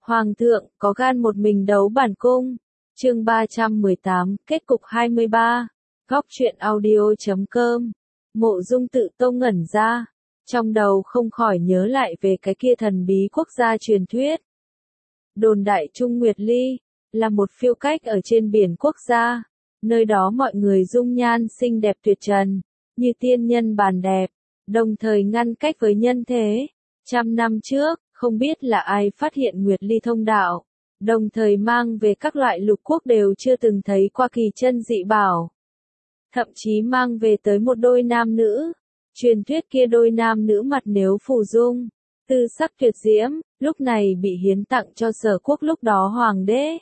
Hoàng thượng, có gan một mình đấu bản cung. Chương 318, kết cục 23. Góc truyện audio.com. Mộ Dung Tự Tô ngẩn ra, trong đầu không khỏi nhớ lại về cái kia thần bí quốc gia truyền thuyết. Đồn đại Trung Nguyệt Ly, là một phiêu cách ở trên biển quốc gia, nơi đó mọi người dung nhan xinh đẹp tuyệt trần, như tiên nhân bàn đẹp, đồng thời ngăn cách với nhân thế. 100 năm trước, không biết là ai phát hiện Nguyệt Ly thông đạo, đồng thời mang về các loại lục quốc đều chưa từng thấy qua kỳ chân dị bảo. Thậm chí mang về tới một đôi nam nữ. Truyền thuyết kia đôi nam nữ mặt nếu phù dung, tư sắc tuyệt diễm, lúc này bị hiến tặng cho Sở Quốc lúc đó hoàng đế.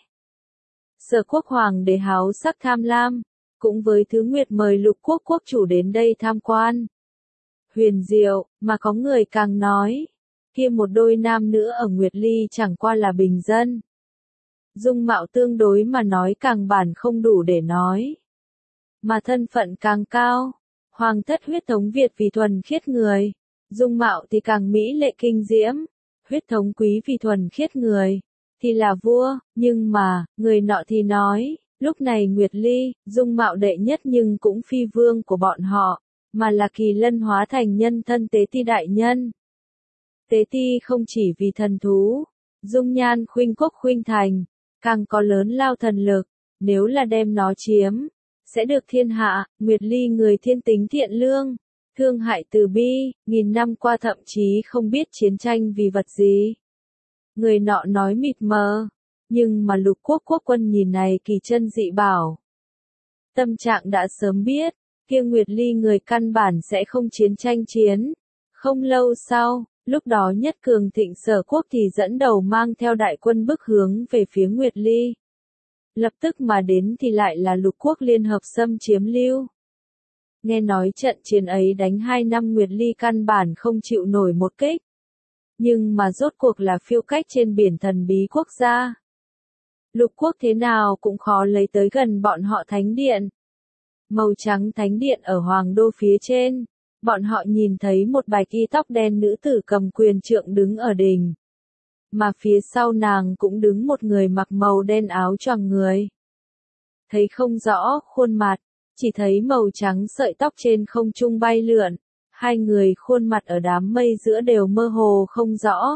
Sở Quốc hoàng đế háo sắc tham lam, cũng với thứ nguyệt mời lục quốc quốc chủ đến đây tham quan. Huyền diệu, mà có người càng nói, kia một đôi nam nữ ở Nguyệt Ly chẳng qua là bình dân. Dung mạo tương đối mà nói càng bản không đủ để nói. Mà thân phận càng cao, hoàng thất huyết thống Việt vì thuần khiết người, dung mạo thì càng mỹ lệ kinh diễm, huyết thống quý vì thuần khiết người, thì là vua, nhưng mà, người nọ thì nói, lúc này Nguyệt Ly, dung mạo đệ nhất nhưng cũng phi vương của bọn họ, mà là Kỳ Lân hóa thành nhân thân Tế Ti đại nhân. Tế Ti không chỉ vì thần thú, dung nhan khuynh quốc khuynh thành, càng có lớn lao thần lực, nếu là đem nó chiếm, sẽ được thiên hạ. Nguyệt Ly người thiên tính thiện lương, thương hại từ bi, nghìn năm qua thậm chí không biết chiến tranh vì vật gì. Người nọ nói mịt mờ, nhưng mà lục quốc quốc quân nhìn này kỳ chân dị bảo. Tâm trạng đã sớm biết, kia Nguyệt Ly người căn bản sẽ không chiến tranh chiến. Không lâu sau, lúc đó nhất cường thịnh Sở Quốc thì dẫn đầu mang theo đại quân bức hướng về phía Nguyệt Ly. Lập tức mà đến thì lại là lục quốc liên hợp xâm chiếm Lưu. Nghe nói trận chiến ấy đánh 2 năm Nguyệt Ly căn bản không chịu nổi một kích. Nhưng mà rốt cuộc là phiêu cách trên biển thần bí quốc gia. Lục quốc thế nào cũng khó lấy tới gần bọn họ thánh điện. Màu trắng thánh điện ở hoàng đô phía trên, bọn họ nhìn thấy một bạch y tóc đen nữ tử cầm quyền trượng đứng ở đỉnh. Mà phía sau nàng cũng đứng một người mặc màu đen áo choàng người. Thấy không rõ khuôn mặt, chỉ thấy màu trắng sợi tóc trên không trung bay lượn, hai người khuôn mặt ở đám mây giữa đều mơ hồ không rõ.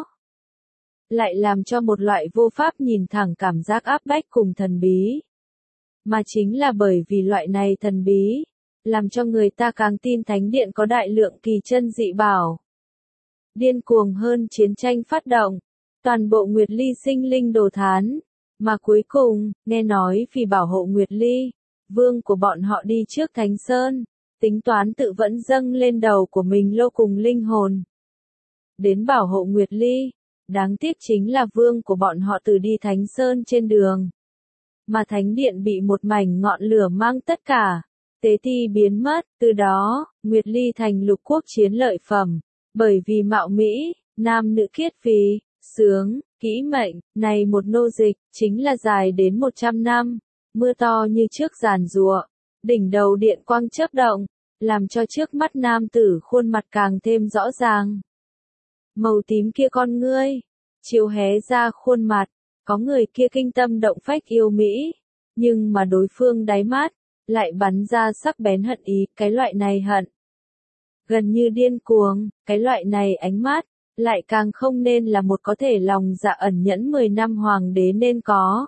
Lại làm cho một loại vô pháp nhìn thẳng cảm giác áp bách cùng thần bí. Mà chính là bởi vì loại này thần bí, làm cho người ta càng tin thánh điện có đại lượng kỳ chân dị bảo. Điên cuồng hơn chiến tranh phát động, toàn bộ Nguyệt Ly sinh linh đồ thán, mà cuối cùng, nghe nói vì bảo hộ Nguyệt Ly, vương của bọn họ đi trước Thánh Sơn, tính toán tự vẫn dâng lên đầu của mình lô cùng linh hồn. Đến bảo hộ Nguyệt Ly, đáng tiếc chính là vương của bọn họ từ đi Thánh Sơn trên đường. Mà thánh điện bị một mảnh ngọn lửa mang tất cả, Tế Ti biến mất, từ đó, Nguyệt Ly thành lục quốc chiến lợi phẩm, bởi vì mạo mỹ, nam nữ khiết vì, sướng, kỹ mệnh, này một nô dịch, chính là dài đến 100 năm, mưa to như trước giàn giụa, đỉnh đầu điện quang chớp động, làm cho trước mắt nam tử khuôn mặt càng thêm rõ ràng. Màu tím kia con ngươi, chiếu hé ra khuôn mặt, có người kia kinh tâm động phách yêu mỹ, nhưng mà đối phương đáy mắt, lại bắn ra sắc bén hận ý, cái loại này hận. Gần như điên cuồng, cái loại này ánh mắt, lại càng không nên là một có thể lòng dạ ẩn nhẫn 10 năm hoàng đế nên có.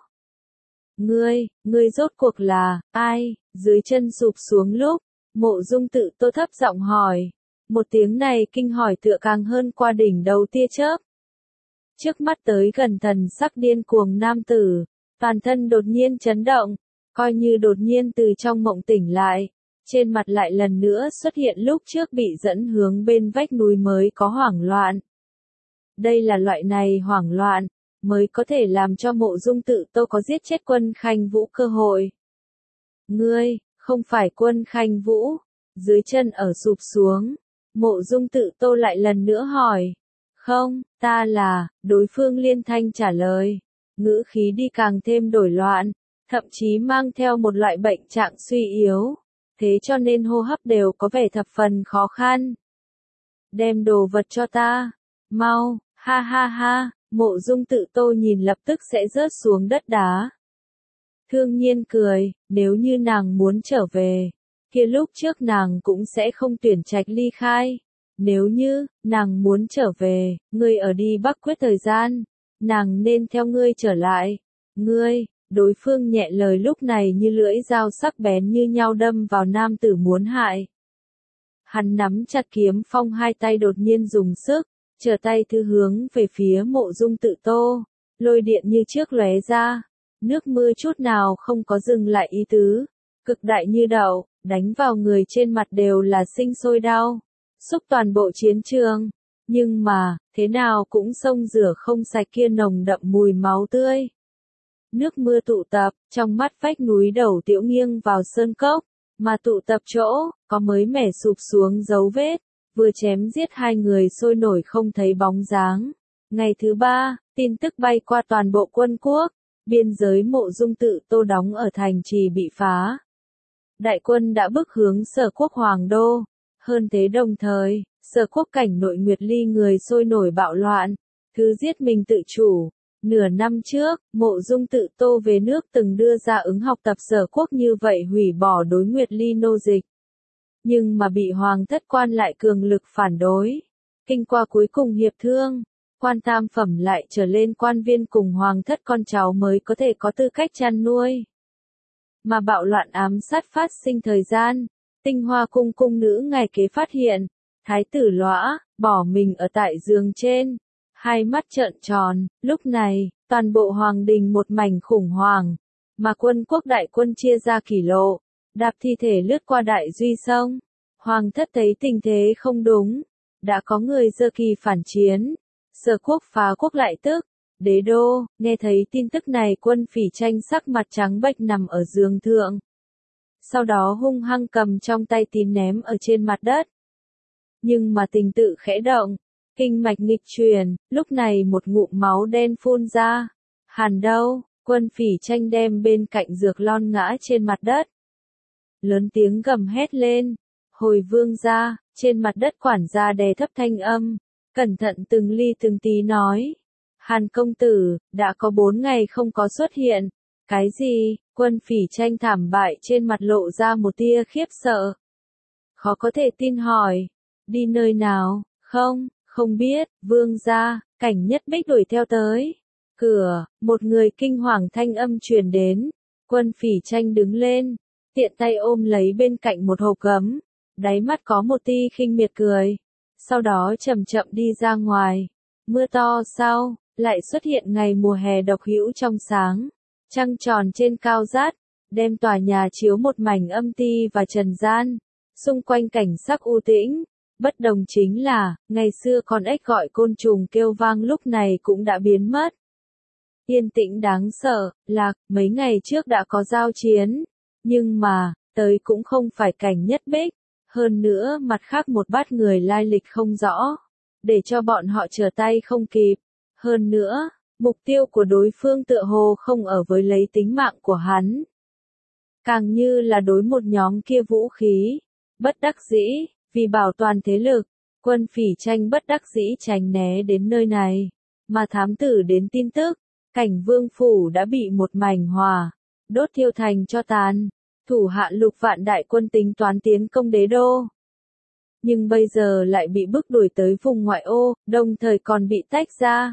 Ngươi rốt cuộc là, ai? Dưới chân sụp xuống lúc, Mộ Dung Tự Tô thấp giọng hỏi. Một tiếng này kinh hỏi tựa càng hơn qua đỉnh đầu tia chớp. Trước mắt tới gần thần sắc điên cuồng nam tử, toàn thân đột nhiên chấn động, coi như đột nhiên từ trong mộng tỉnh lại, trên mặt lại lần nữa xuất hiện lúc trước bị dẫn hướng bên vách núi mới có hoảng loạn. Đây là loại này hoảng loạn, mới có thể làm cho Mộ Dung Tự Tô có giết chết Quân Khanh Vũ cơ hội. Ngươi, không phải Quân Khanh Vũ, dưới chân ở sụp xuống, Mộ Dung Tự Tô lại lần nữa hỏi. Không, ta là, đối phương liên thanh trả lời, ngữ khí đi càng thêm đổi loạn, thậm chí mang theo một loại bệnh trạng suy yếu, thế cho nên hô hấp đều có vẻ thập phần khó khăn. Đem đồ vật cho ta, mau, ha ha ha, Mộ Dung Tự Tô nhìn lập tức sẽ rớt xuống đất đá. Thương Nhiên cười, nếu như nàng muốn trở về, kia lúc trước nàng cũng sẽ không tuyển trạch ly khai. Nếu như, nàng muốn trở về, ngươi ở đi Bắc Quyết thời gian, nàng nên theo ngươi trở lại. Ngươi, đối phương nhẹ lời lúc này như lưỡi dao sắc bén như nhau đâm vào nam tử muốn hại. Hắn nắm chặt kiếm phong, hai tay đột nhiên dùng sức, trở tay thứ hướng về phía Mộ Dung Tự Tô, lôi điện như trước lóe ra, nước mưa chút nào không có dừng lại ý tứ, cực đại như đậu, đánh vào người trên mặt đều là sinh sôi đau, xúc toàn bộ chiến trường, nhưng mà, thế nào cũng xông rửa không sạch kia nồng đậm mùi máu tươi. Nước mưa tụ tập, trong mắt vách núi đầu Tiểu nghiêng vào sơn cốc, mà tụ tập chỗ, có mới mẻ sụp xuống dấu vết, vừa chém giết hai người sôi nổi không thấy bóng dáng. Ngày thứ ba, tin tức bay qua toàn bộ quân quốc, biên giới Mộ Dung Tự Tô đóng ở thành trì bị phá. Đại quân đã bước hướng Sở Quốc Hoàng Đô, hơn thế đồng thời, Sở Quốc cảnh nội Nguyệt Ly người sôi nổi bạo loạn, thứ giết mình tự chủ. Nửa năm trước, Mộ Dung Tự Tô về nước từng đưa ra ứng học tập Sở Quốc như vậy hủy bỏ đối Nguyệt Ly nô dịch. Nhưng mà bị Hoàng thất quan lại cường lực phản đối. Kinh qua cuối cùng hiệp thương, quan tam phẩm lại trở lên quan viên cùng Hoàng thất con cháu mới có thể có tư cách chăn nuôi. Mà bạo loạn ám sát phát sinh thời gian, Tinh Hoa cung cung nữ ngày kế phát hiện, Thái tử Lõa, bỏ mình ở tại giường trên. Hai mắt trợn tròn, lúc này, toàn bộ hoàng đình một mảnh khủng hoảng, mà quân quốc đại quân chia ra kỷ lộ, đạp thi thể lướt qua đại duy sông. Hoàng thất thấy tình thế không đúng, đã có người giơ kỳ phản chiến, Sở Quốc phá quốc lại tức. Đế đô, nghe thấy tin tức này Quân Phỉ Tranh sắc mặt trắng bệch nằm ở giường thượng. Sau đó hung hăng cầm trong tay tín ném ở trên mặt đất. Nhưng mà tình tự khẽ động. Kinh mạch nghịch truyền, lúc này một ngụm máu đen phun ra. Hàn đâu, Quân Phỉ Tranh đem bên cạnh dược lon ngã trên mặt đất. Lớn tiếng gầm hét lên. Hồi vương gia, trên mặt đất quản gia đè thấp thanh âm. Cẩn thận từng ly từng tí nói. Hàn công tử, đã có 4 ngày không có xuất hiện. Cái gì? Quân Phỉ Tranh thảm bại trên mặt lộ ra một tia khiếp sợ. Khó có thể tin hỏi. Đi nơi nào? Không biết, vương gia, Cảnh Nhất Bích đuổi theo tới. Cửa, một người kinh hoàng thanh âm truyền đến. Quân Phỉ Tranh đứng lên, tiện tay ôm lấy bên cạnh một hộp gấm, đáy mắt có một tia khinh miệt cười. Sau đó chậm chậm đi ra ngoài. Mưa to sau, lại xuất hiện ngày mùa hè độc hữu trong sáng. Trăng tròn trên cao rát, đem tòa nhà chiếu một mảnh âm ti và trần gian. Xung quanh cảnh sắc u tĩnh. Bất đồng chính là, ngày xưa con ếch gọi côn trùng kêu vang lúc này cũng đã biến mất. Yên tĩnh đáng sợ, là, mấy ngày trước đã có giao chiến. Nhưng mà, tới cũng không phải Cảnh Nhất Bích. Hơn nữa, mặt khác một bát người lai lịch không rõ. Để cho bọn họ trở tay không kịp. Hơn nữa, mục tiêu của đối phương tựa hồ không ở với lấy tính mạng của hắn. Càng như là đối một nhóm kia vũ khí. Bất đắc dĩ. Vì bảo toàn thế lực, Quân Phỉ Tranh bất đắc dĩ tránh né đến nơi này, mà thám tử đến tin tức, Cảnh Vương phủ đã bị một mảnh hỏa đốt thiêu thành cho tàn, thủ hạ lục vạn đại quân tính toán tiến công đế đô. Nhưng bây giờ lại bị bức đuổi tới vùng ngoại ô, đồng thời còn bị tách ra.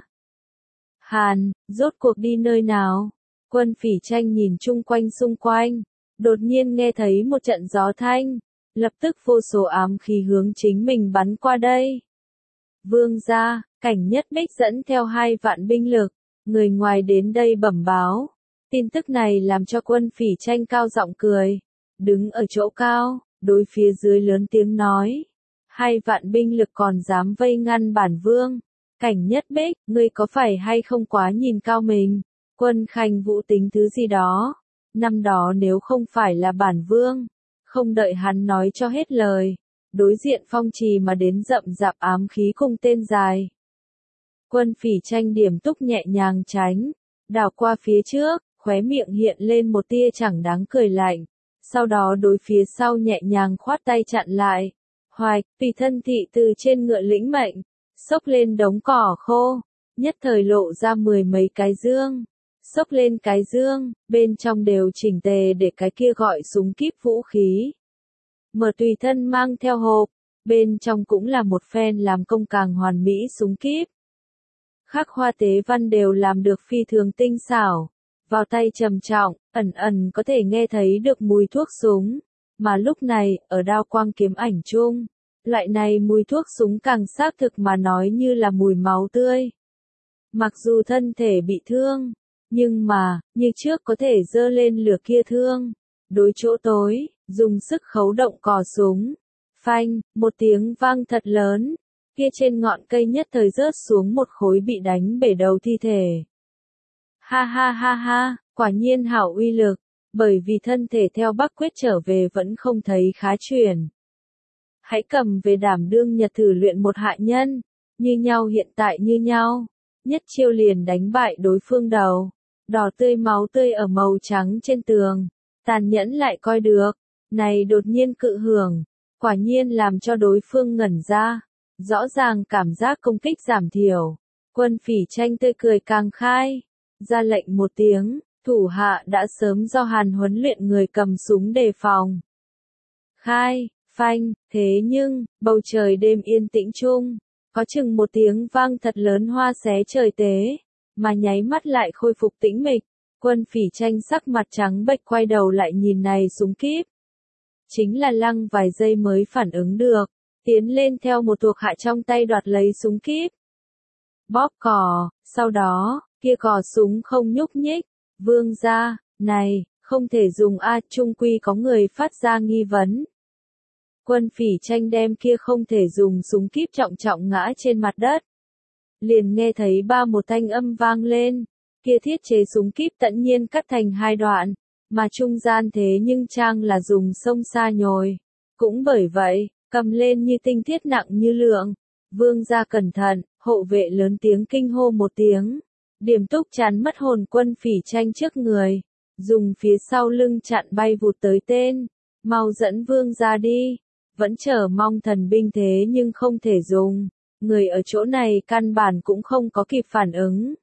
Hàn, rốt cuộc đi nơi nào? Quân Phỉ Tranh nhìn chung quanh xung quanh, đột nhiên nghe thấy một trận gió thanh. Lập tức vô số ám khí hướng chính mình bắn qua đây. Vương gia, Cảnh Nhất Bích dẫn theo 2 vạn binh lực, người ngoài đến đây bẩm báo. Tin tức này làm cho Quân Phỉ Tranh cao giọng cười. Đứng ở chỗ cao, đối phía dưới lớn tiếng nói. 2 vạn binh lực còn dám vây ngăn bản vương. Cảnh Nhất Bích, ngươi có phải hay không quá nhìn cao mình? Quân Khanh Vũ tính thứ gì đó. Năm đó nếu không phải là bản vương. Không đợi hắn nói cho hết lời, đối diện phong trì mà đến rậm rạp ám khí cùng tên dài. Quân Phỉ Tranh điểm túc nhẹ nhàng tránh, đảo qua phía trước, khóe miệng hiện lên một tia chẳng đáng cười lạnh, sau đó đối phía sau nhẹ nhàng khoát tay chặn lại. Hoài, tùy thân thị từ trên ngựa lĩnh mệnh, xốc lên đống cỏ khô, nhất thời lộ ra 10 mấy cái dương. Xốc lên cái dương, bên trong đều chỉnh tề để cái kia gọi súng kíp vũ khí. Mở tùy thân mang theo hộp, bên trong cũng là một phen làm công càng hoàn mỹ súng kíp. Khắc hoa tế văn đều làm được phi thường tinh xảo, vào tay trầm trọng, ẩn ẩn có thể nghe thấy được mùi thuốc súng, mà lúc này, ở đao quang kiếm ảnh chung, loại này mùi thuốc súng càng xác thực mà nói như là mùi máu tươi. Mặc dù thân thể bị thương, nhưng mà, như trước có thể giơ lên lửa kia thương, đối chỗ tối, dùng sức khấu động cò súng. Phanh, một tiếng vang thật lớn, kia trên ngọn cây nhất thời rớt xuống một khối bị đánh bể đầu thi thể. Ha ha ha ha, quả nhiên hảo uy lực, bởi vì thân thể theo Bắc Quyết trở về vẫn không thấy khá chuyển. Hãy cầm về đảm đương nhật thử luyện một hạ nhân, như nhau hiện tại như nhau, nhất chiêu liền đánh bại đối phương đầu, đỏ tươi máu tươi ở màu trắng trên tường, tàn nhẫn lại coi được, này đột nhiên cự hưởng, quả nhiên làm cho đối phương ngẩn ra, rõ ràng cảm giác công kích giảm thiểu, Quân Phỉ Tranh tươi cười càng khai, ra lệnh một tiếng, thủ hạ đã sớm do Hàn huấn luyện người cầm súng đề phòng. Khai, phanh, thế nhưng, bầu trời đêm yên tĩnh chung, có chừng một tiếng vang thật lớn hoa xé trời tế, mà nháy mắt lại khôi phục tĩnh mịch, Quân Phỉ Tranh sắc mặt trắng bệch quay đầu lại nhìn này súng kíp. Chính là lăng vài giây mới phản ứng được, tiến lên theo một thuộc hạ trong tay đoạt lấy súng kíp. Bóp cò, sau đó, kia cò súng không nhúc nhích, Vương gia, này, không thể dùng a, trung quy có người phát ra nghi vấn. Quân Phỉ Tranh đem kia không thể dùng súng kíp trọng trọng ngã trên mặt đất. Liền nghe thấy ba một thanh âm vang lên, kia thiết chế súng kíp tận nhiên cắt thành hai đoạn, mà trung gian thế nhưng trang là dùng sông sa nhồi. Cũng bởi vậy, cầm lên như tinh thiết nặng như lượng. Vương gia cẩn thận, hộ vệ lớn tiếng kinh hô một tiếng. Điềm Túc chán mất hồn Quân Phỉ Tranh trước người, dùng phía sau lưng chặn bay vụt tới tên, mau dẫn vương gia đi, vẫn chờ mong thần binh thế nhưng không thể dùng, người ở chỗ này căn bản cũng không có kịp phản ứng.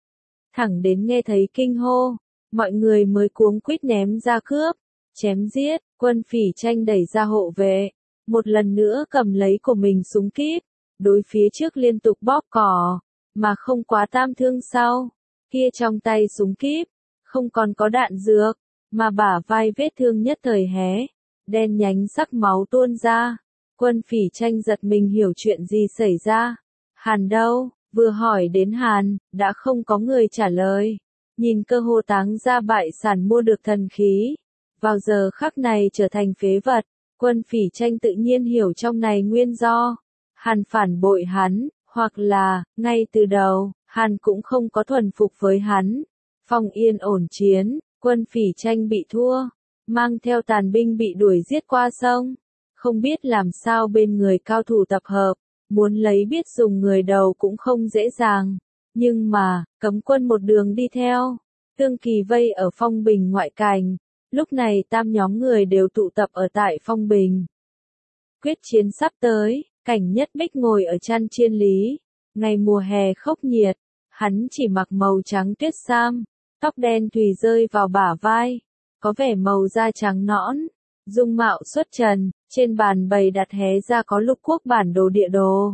Thẳng đến nghe thấy kinh hô, mọi người mới cuống quýt ném ra cướp, chém giết, Quân Phỉ Tranh đẩy ra hộ vệ, một lần nữa cầm lấy của mình súng kíp, đối phía trước liên tục bóp cò. Mà không quá tam thương sau, kia trong tay súng kíp, không còn có đạn dược, mà bả vai vết thương nhất thời hé, đen nhánh sắc máu tuôn ra. Quân Phỉ Tranh giật mình hiểu chuyện gì xảy ra. Hàn đâu? Vừa hỏi đến Hàn, đã không có người trả lời. Nhìn cơ hồ táng ra bại sản mua được thần khí, vào giờ khắc này trở thành phế vật, Quân Phỉ Tranh tự nhiên hiểu trong này nguyên do. Hàn phản bội hắn. Hoặc là, ngay từ đầu, Hàn cũng không có thuần phục với hắn. Phong yên ổn chiến, Quân Phỉ Tranh bị thua, mang theo tàn binh bị đuổi giết qua sông. Không biết làm sao bên người cao thủ tập hợp, muốn lấy biết dùng người đầu cũng không dễ dàng. Nhưng mà, cấm quân một đường đi theo, Tương Kỳ vây ở Phong Bình ngoại cảnh. Lúc này tam nhóm người đều tụ tập ở tại Phong Bình. Quyết chiến sắp tới. Cảnh Nhất Bích ngồi ở chăn chiên lý, ngày mùa hè khốc nhiệt, hắn chỉ mặc màu trắng tuyết sam, tóc đen thùy rơi vào bả vai, có vẻ màu da trắng nõn, dung mạo xuất trần, trên bàn bày đặt hé ra có lục quốc bản đồ địa đồ.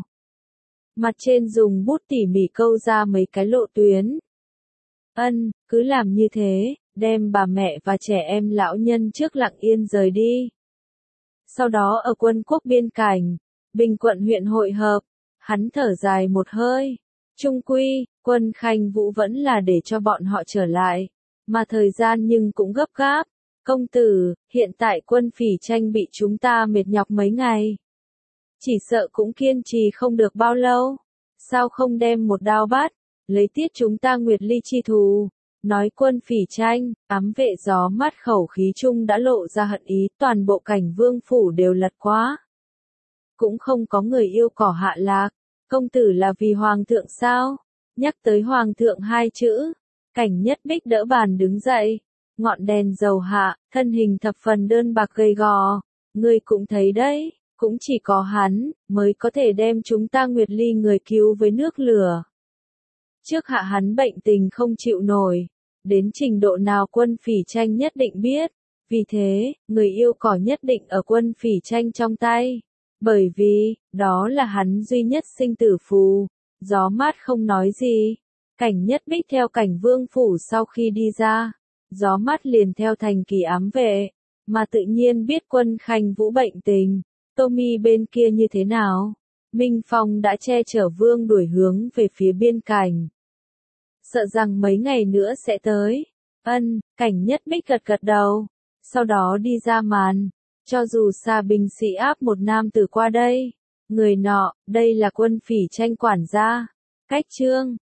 Mặt trên dùng bút tỉ mỉ câu ra mấy cái lộ tuyến. Cứ làm như thế, đem bà mẹ và trẻ em lão nhân trước lặng yên rời đi. Sau đó ở quân quốc biên cảnh, Bình quận huyện hội hợp, hắn thở dài một hơi. Trung quy, Quân Khanh Vũ vẫn là để cho bọn họ trở lại, mà thời gian nhưng cũng gấp gáp. Công tử, hiện tại Quân Phỉ Tranh bị chúng ta mệt nhọc mấy ngày. Chỉ sợ cũng kiên trì không được bao lâu. Sao không đem một đao bắt, lấy tiết chúng ta Nguyệt Ly chi thù. Nói Quân Phỉ Tranh, ám vệ gió mắt khẩu khí chung đã lộ ra hận ý, toàn bộ cảnh vương phủ đều lật quá. Cũng không có người yêu cỏ hạ lạc, công tử là vì hoàng thượng sao? Nhắc tới hoàng thượng hai chữ, Cảnh Nhất Bích đỡ bàn đứng dậy, ngọn đèn dầu hạ, thân hình thập phần đơn bạc gầy gò, người cũng thấy đấy, cũng chỉ có hắn, mới có thể đem chúng ta Nguyệt Ly người cứu với nước lửa. Trước hạ hắn bệnh tình không chịu nổi, đến trình độ nào Quân Phỉ Tranh nhất định biết, vì thế, người yêu cỏ nhất định ở Quân Phỉ Tranh trong tay, bởi vì, đó là hắn duy nhất sinh tử phù. Gió mát không nói gì, Cảnh Nhất Bích theo Cảnh Vương phủ sau khi đi ra, Gió mát liền theo thành kỳ ám vệ, mà tự nhiên biết Quân Khanh Vũ bệnh tình, Tommy bên kia như thế nào. Minh Phong đã che chở Vương đuổi hướng về phía biên cảnh. Sợ rằng mấy ngày nữa sẽ tới. Cảnh Nhất Bích gật gật đầu, sau đó đi ra màn. Cho dù xa binh sĩ áp một nam tử qua đây, người nọ, đây là Quân Phỉ Tranh quản gia. Cách Trương,